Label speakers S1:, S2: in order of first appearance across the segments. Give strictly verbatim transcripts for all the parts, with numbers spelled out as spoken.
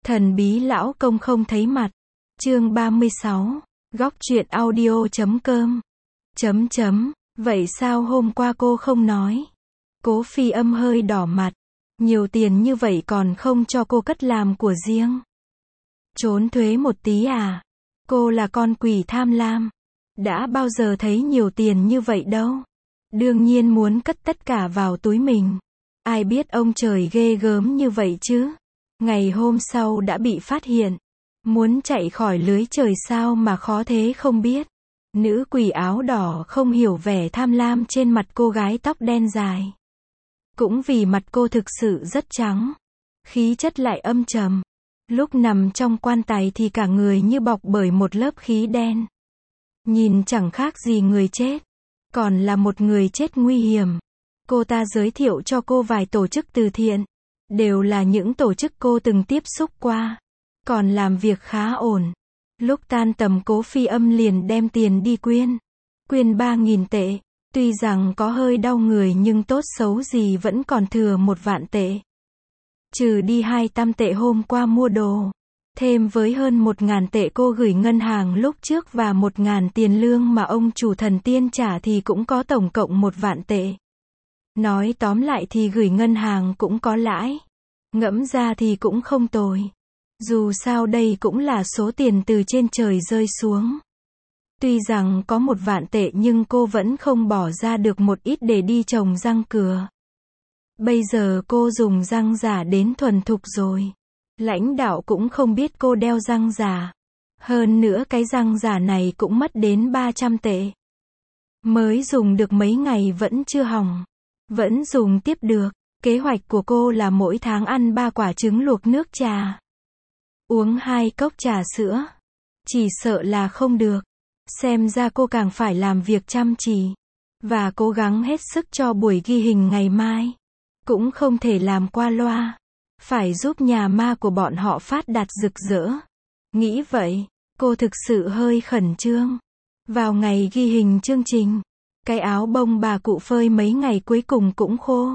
S1: Thần bí lão công không thấy mặt. Chương ba mươi sáu. Góc truyện audio chấm com. Chấm chấm. Vậy sao hôm qua cô không nói? Cố Phi Âm hơi đỏ mặt. Nhiều tiền như vậy còn không cho cô cất làm của riêng. Trốn thuế một tí à? Cô là con quỷ tham lam. Đã bao giờ thấy nhiều tiền như vậy đâu. Đương nhiên muốn cất tất cả vào túi mình. Ai biết ông trời ghê gớm như vậy chứ. Ngày hôm sau đã bị phát hiện. Muốn chạy khỏi lưới trời sao mà khó thế không biết. Nữ quỷ áo đỏ không hiểu vẻ tham lam trên mặt cô gái tóc đen dài. Cũng vì mặt cô thực sự rất trắng. Khí chất lại âm trầm. Lúc nằm trong quan tài thì cả người như bọc bởi một lớp khí đen. Nhìn chẳng khác gì người chết. Còn là một người chết nguy hiểm. Cô ta giới thiệu cho cô vài tổ chức từ thiện. Đều là những tổ chức cô từng tiếp xúc qua. Còn làm việc khá ổn. Lúc tan tầm Cố Phi Âm liền đem tiền đi quyên. Quyên ba nghìn tệ. Tuy rằng có hơi đau người nhưng tốt xấu gì vẫn còn thừa một vạn tệ. Trừ đi hai trăm tệ hôm qua mua đồ. Thêm với hơn một ngàn tệ cô gửi ngân hàng lúc trước và một ngàn tiền lương mà ông chủ thần tiên trả thì cũng có tổng cộng một vạn tệ. Nói tóm lại thì gửi ngân hàng cũng có lãi. Ngẫm ra thì cũng không tồi. Dù sao đây cũng là số tiền từ trên trời rơi xuống. Tuy rằng có một vạn tệ nhưng cô vẫn không bỏ ra được một ít để đi trồng răng cửa. Bây giờ cô dùng răng giả đến thuần thục rồi. Lãnh đạo cũng không biết cô đeo răng giả. Hơn nữa cái răng giả này cũng mất đến ba trăm tệ. Mới dùng được mấy ngày vẫn chưa hỏng. Vẫn dùng tiếp được. Kế hoạch của cô là mỗi tháng ăn ba quả trứng luộc nước trà. Uống hai cốc trà sữa. Chỉ sợ là không được. Xem ra cô càng phải làm việc chăm chỉ. Và cố gắng hết sức cho buổi ghi hình ngày mai. Cũng không thể làm qua loa. Phải giúp nhà ma của bọn họ phát đạt rực rỡ. Nghĩ vậy, cô thực sự hơi khẩn trương. Vào ngày ghi hình chương trình, cái áo bông bà cụ phơi mấy ngày cuối cùng cũng khô.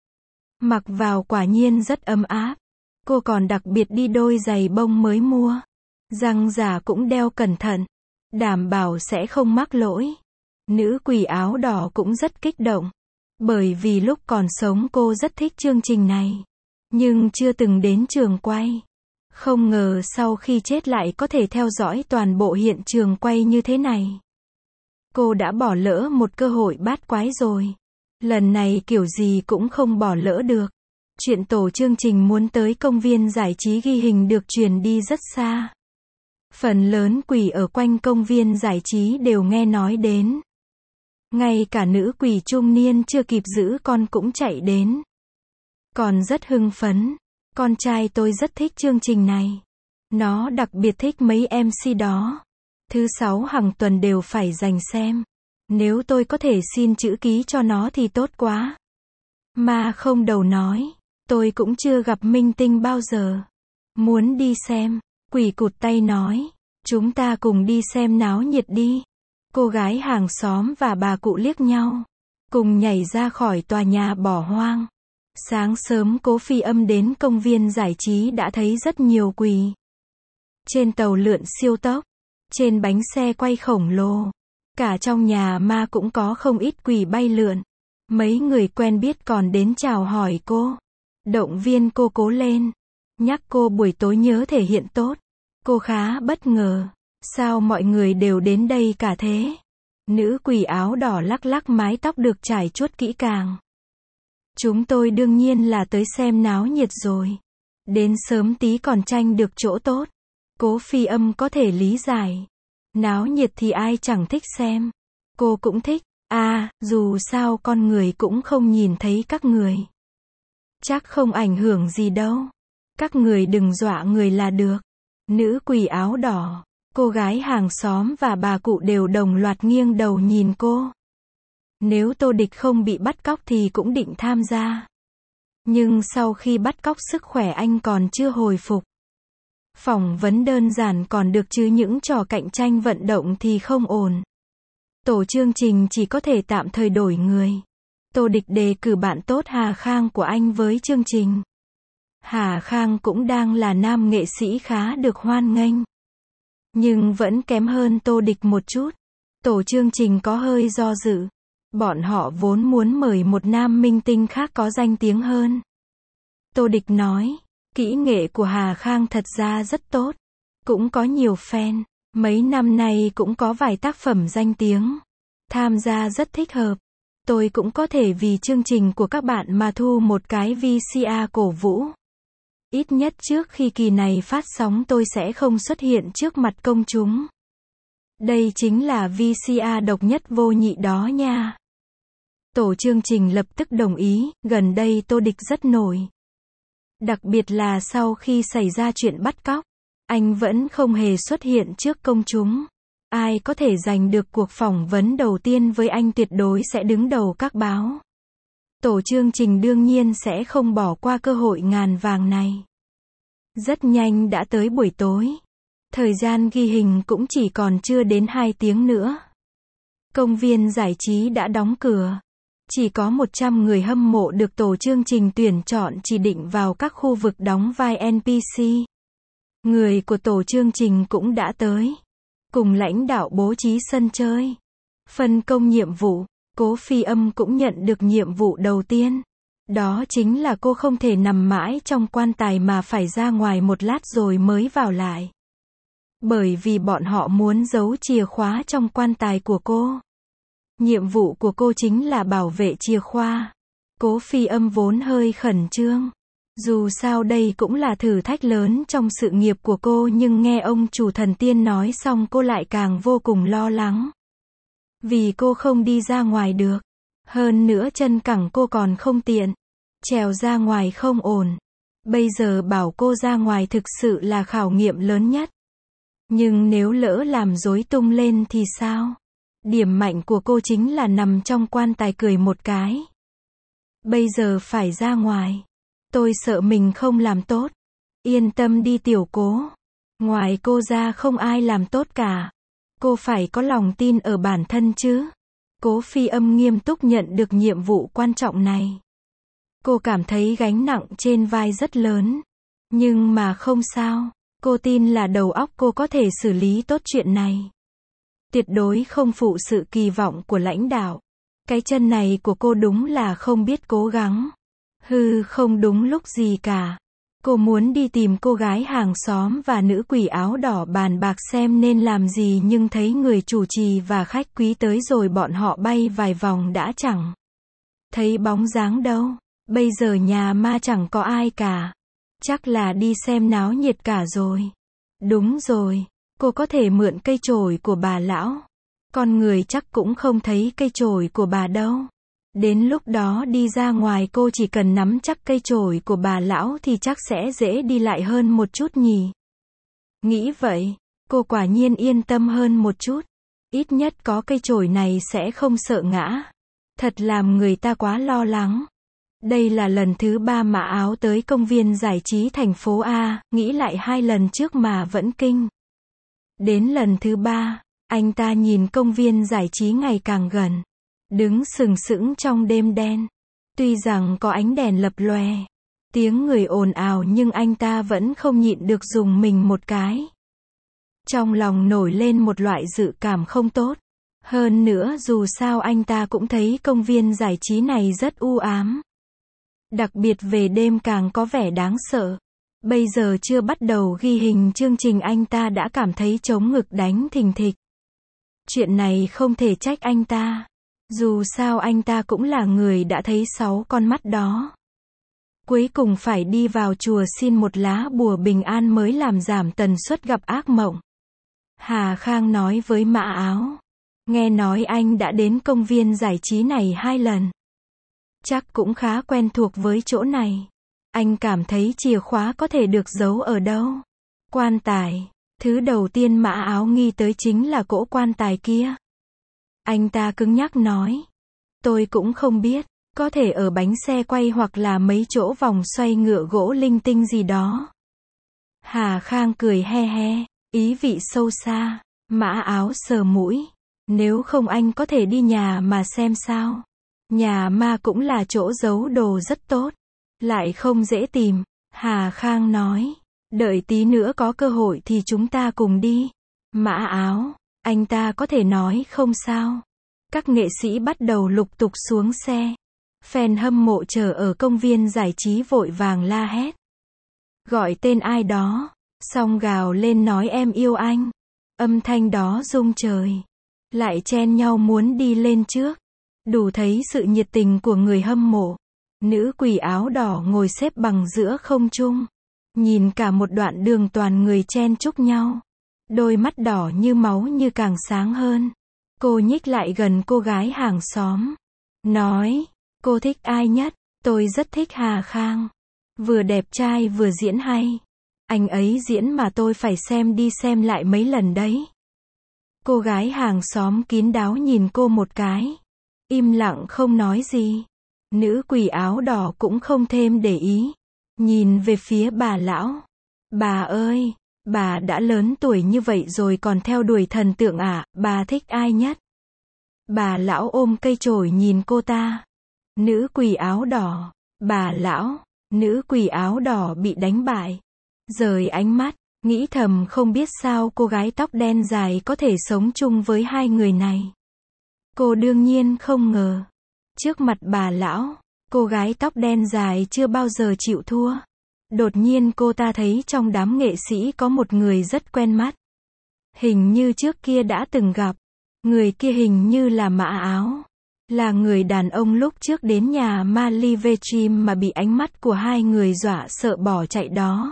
S1: Mặc vào quả nhiên rất ấm áp. Cô còn đặc biệt đi đôi giày bông mới mua. Răng giả cũng đeo cẩn thận. Đảm bảo sẽ không mắc lỗi. Nữ quỷ áo đỏ cũng rất kích động. Bởi vì lúc còn sống cô rất thích chương trình này. Nhưng chưa từng đến trường quay. Không ngờ sau khi chết lại có thể theo dõi toàn bộ hiện trường quay như thế này. Cô đã bỏ lỡ một cơ hội bát quái rồi. Lần này kiểu gì cũng không bỏ lỡ được. Chuyện tổ chương trình muốn tới công viên giải trí ghi hình được truyền đi rất xa. Phần lớn quỷ ở quanh công viên giải trí đều nghe nói đến. Ngay cả nữ quỷ trung niên chưa kịp giữ con cũng chạy đến. Còn rất hưng phấn. Con trai tôi rất thích chương trình này. Nó đặc biệt thích mấy em xê đó. Thứ sáu hàng tuần đều phải dành xem. Nếu tôi có thể xin chữ ký cho nó thì tốt quá. Mà không đầu nói. Tôi cũng chưa gặp minh tinh bao giờ. Muốn đi xem. Quỷ cụt tay nói. Chúng ta cùng đi xem náo nhiệt đi. Cô gái hàng xóm và bà cụ liếc nhau. Cùng nhảy ra khỏi tòa nhà bỏ hoang. Sáng sớm Cố Phi Âm đến công viên giải trí đã thấy rất nhiều quỷ. Trên tàu lượn siêu tốc. Trên bánh xe quay khổng lồ. Cả trong nhà ma cũng có không ít quỷ bay lượn. Mấy người quen biết còn đến chào hỏi cô. Động viên cô cố lên. Nhắc cô buổi tối nhớ thể hiện tốt. Cô khá bất ngờ. Sao mọi người đều đến đây cả thế? Nữ quỷ áo đỏ lắc lắc mái tóc được trải chuốt kỹ càng. Chúng tôi đương nhiên là tới xem náo nhiệt rồi. Đến sớm tí còn tranh được chỗ tốt. Cố Phi Âm có thể lý giải. Náo nhiệt thì ai chẳng thích xem. Cô cũng thích. À, dù sao con người cũng không nhìn thấy các người. Chắc không ảnh hưởng gì đâu. Các người đừng dọa người là được. Nữ quỷ áo đỏ, cô gái hàng xóm và bà cụ đều đồng loạt nghiêng đầu nhìn cô. Nếu Tô Địch không bị bắt cóc thì cũng định tham gia. Nhưng sau khi bắt cóc sức khỏe anh còn chưa hồi phục. Phỏng vấn đơn giản còn được chứ những trò cạnh tranh vận động thì không ổn. Tổ chương trình chỉ có thể tạm thời đổi người. Tô Địch đề cử bạn tốt Hà Khang của anh với chương trình. Hà Khang cũng đang là nam nghệ sĩ khá được hoan nghênh. Nhưng vẫn kém hơn Tô Địch một chút. Tổ chương trình có hơi do dự. Bọn họ vốn muốn mời một nam minh tinh khác có danh tiếng hơn. Tô Địch nói, kỹ nghệ của Hà Khang thật ra rất tốt. Cũng có nhiều fan. Mấy năm nay cũng có vài tác phẩm danh tiếng. Tham gia rất thích hợp. Tôi cũng có thể vì chương trình của các bạn mà thu một cái vê xê a cổ vũ. Ít nhất trước khi kỳ này phát sóng tôi sẽ không xuất hiện trước mặt công chúng. Đây chính là vê xê a độc nhất vô nhị đó nha. Tổ chương trình lập tức đồng ý, gần đây Tô Địch rất nổi. Đặc biệt là sau khi xảy ra chuyện bắt cóc, anh vẫn không hề xuất hiện trước công chúng. Ai có thể giành được cuộc phỏng vấn đầu tiên với anh tuyệt đối sẽ đứng đầu các báo. Tổ chương trình đương nhiên sẽ không bỏ qua cơ hội ngàn vàng này. Rất nhanh đã tới buổi tối. Thời gian ghi hình cũng chỉ còn chưa đến hai tiếng nữa. Công viên giải trí đã đóng cửa. Chỉ có một trăm người hâm mộ được tổ chương trình tuyển chọn chỉ định vào các khu vực đóng vai en pê xê. Người của tổ chương trình cũng đã tới. Cùng lãnh đạo bố trí sân chơi. Phân công nhiệm vụ, Cố Phi Âm cũng nhận được nhiệm vụ đầu tiên. Đó chính là cô không thể nằm mãi trong quan tài mà phải ra ngoài một lát rồi mới vào lại. Bởi vì bọn họ muốn giấu chìa khóa trong quan tài của cô. Nhiệm vụ của cô chính là bảo vệ chìa khóa. Cố Phi Âm vốn hơi khẩn trương. Dù sao đây cũng là thử thách lớn trong sự nghiệp của cô, nhưng nghe ông chủ thần tiên nói xong cô lại càng vô cùng lo lắng. Vì cô không đi ra ngoài được. Hơn nữa chân cẳng cô còn không tiện. Trèo ra ngoài không ổn. Bây giờ bảo cô ra ngoài thực sự là khảo nghiệm lớn nhất. Nhưng nếu lỡ làm rối tung lên thì sao? Điểm mạnh của cô chính là nằm trong quan tài cười một cái. Bây giờ phải ra ngoài. Tôi sợ mình không làm tốt. Yên tâm đi tiểu Cố. Ngoài cô ra không ai làm tốt cả. Cô phải có lòng tin ở bản thân chứ. Cố Phi Âm nghiêm túc nhận được nhiệm vụ quan trọng này. Cô cảm thấy gánh nặng trên vai rất lớn. Nhưng mà không sao. Cô tin là đầu óc cô có thể xử lý tốt chuyện này. Tuyệt đối không phụ sự kỳ vọng của lãnh đạo. Cái chân này của cô đúng là không biết cố gắng. Hừ, không đúng lúc gì cả. Cô muốn đi tìm cô gái hàng xóm và nữ quỷ áo đỏ bàn bạc xem nên làm gì, nhưng thấy người chủ trì và khách quý tới rồi bọn họ bay vài vòng đã chẳng thấy bóng dáng đâu. Bây giờ nhà ma chẳng có ai cả. Chắc là đi xem náo nhiệt cả rồi. Đúng rồi, cô có thể mượn cây chổi của bà lão. Con người chắc cũng không thấy cây chổi của bà đâu. Đến lúc đó đi ra ngoài cô chỉ cần nắm chắc cây chổi của bà lão thì chắc sẽ dễ đi lại hơn một chút nhỉ. Nghĩ vậy, cô quả nhiên yên tâm hơn một chút. Ít nhất có cây chổi này sẽ không sợ ngã. Thật làm người ta quá lo lắng. Đây là lần thứ ba Mã Áo tới công viên giải trí thành phố A, nghĩ lại hai lần trước mà vẫn kinh. Đến lần thứ ba, anh ta nhìn công viên giải trí ngày càng gần. Đứng sừng sững trong đêm đen. Tuy rằng có ánh đèn lập lòe, tiếng người ồn ào, nhưng anh ta vẫn không nhịn được dùng mình một cái. Trong lòng nổi lên một loại dự cảm không tốt. Hơn nữa dù sao anh ta cũng thấy công viên giải trí này rất u ám. Đặc biệt về đêm càng có vẻ đáng sợ. Bây giờ chưa bắt đầu ghi hình chương trình anh ta đã cảm thấy trống ngực đánh thình thịch. Chuyện này không thể trách anh ta. Dù sao anh ta cũng là người đã thấy sáu con mắt đó. Cuối cùng phải đi vào chùa xin một lá bùa bình an mới làm giảm tần suất gặp ác mộng. Hà Khang nói với Mã Áo. Nghe nói anh đã đến công viên giải trí này hai lần. Chắc cũng khá quen thuộc với chỗ này. Anh cảm thấy chìa khóa có thể được giấu ở đâu? Quan tài. Thứ đầu tiên Mã Áo nghi tới chính là cỗ quan tài kia. Anh ta cứng nhắc nói. Tôi cũng không biết. Có thể ở bánh xe quay hoặc là mấy chỗ vòng xoay ngựa gỗ linh tinh gì đó. Hà Khang cười he he. Ý vị sâu xa. Mã Áo sờ mũi. Nếu không anh có thể đi nhà mà xem sao. Nhà ma cũng là chỗ giấu đồ rất tốt. Lại không dễ tìm. Hà Khang nói, đợi tí nữa có cơ hội thì chúng ta cùng đi. Mã Áo, anh ta có thể nói không sao. Các nghệ sĩ bắt đầu lục tục xuống xe. Fan hâm mộ chờ ở công viên giải trí vội vàng la hét. Gọi tên ai đó, xong gào lên nói em yêu anh. Âm thanh đó rung trời. Lại chen nhau muốn đi lên trước. Đủ thấy sự nhiệt tình của người hâm mộ. Nữ quỷ áo đỏ ngồi xếp bằng giữa không trung. Nhìn cả một đoạn đường toàn người chen chúc nhau. Đôi mắt đỏ như máu như càng sáng hơn. Cô nhích lại gần cô gái hàng xóm. Nói, cô thích ai nhất? Tôi rất thích Hà Khang. Vừa đẹp trai vừa diễn hay. Anh ấy diễn mà tôi phải xem đi xem lại mấy lần đấy. Cô gái hàng xóm kín đáo nhìn cô một cái. Im lặng không nói gì. Nữ quỷ áo đỏ cũng không thêm để ý. Nhìn về phía bà lão. Bà ơi, bà đã lớn tuổi như vậy rồi còn theo đuổi thần tượng à, bà thích ai nhất? Bà lão ôm cây chổi nhìn cô ta. Nữ quỷ áo đỏ. Bà lão. Nữ quỷ áo đỏ bị đánh bại. Rời ánh mắt, nghĩ thầm không biết sao cô gái tóc đen dài có thể sống chung với hai người này. Cô đương nhiên không ngờ. Trước mặt bà lão, cô gái tóc đen dài chưa bao giờ chịu thua. Đột nhiên cô ta thấy trong đám nghệ sĩ có một người rất quen mắt. Hình như trước kia đã từng gặp. Người kia hình như là Mã Áo. Là người đàn ông lúc trước đến nhà Malivechim mà bị ánh mắt của hai người dọa sợ bỏ chạy đó.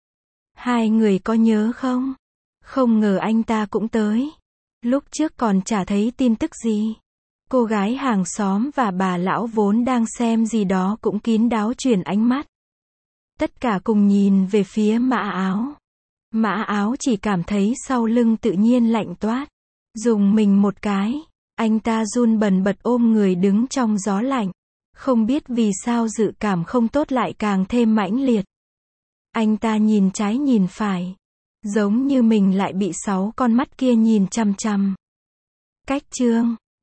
S1: Hai người có nhớ không? Không ngờ anh ta cũng tới. Lúc trước còn chả thấy tin tức gì. Cô gái hàng xóm và bà lão vốn đang xem gì đó cũng kín đáo chuyển ánh mắt. Tất cả cùng nhìn về phía Mã Áo. Mã Áo chỉ cảm thấy sau lưng tự nhiên lạnh toát. Dùng mình một cái. Anh ta run bần bật ôm người đứng trong gió lạnh. Không biết vì sao dự cảm không tốt lại càng thêm mãnh liệt. Anh ta nhìn trái nhìn phải. Giống như mình lại bị sáu con mắt kia nhìn chằm chằm. Cách chương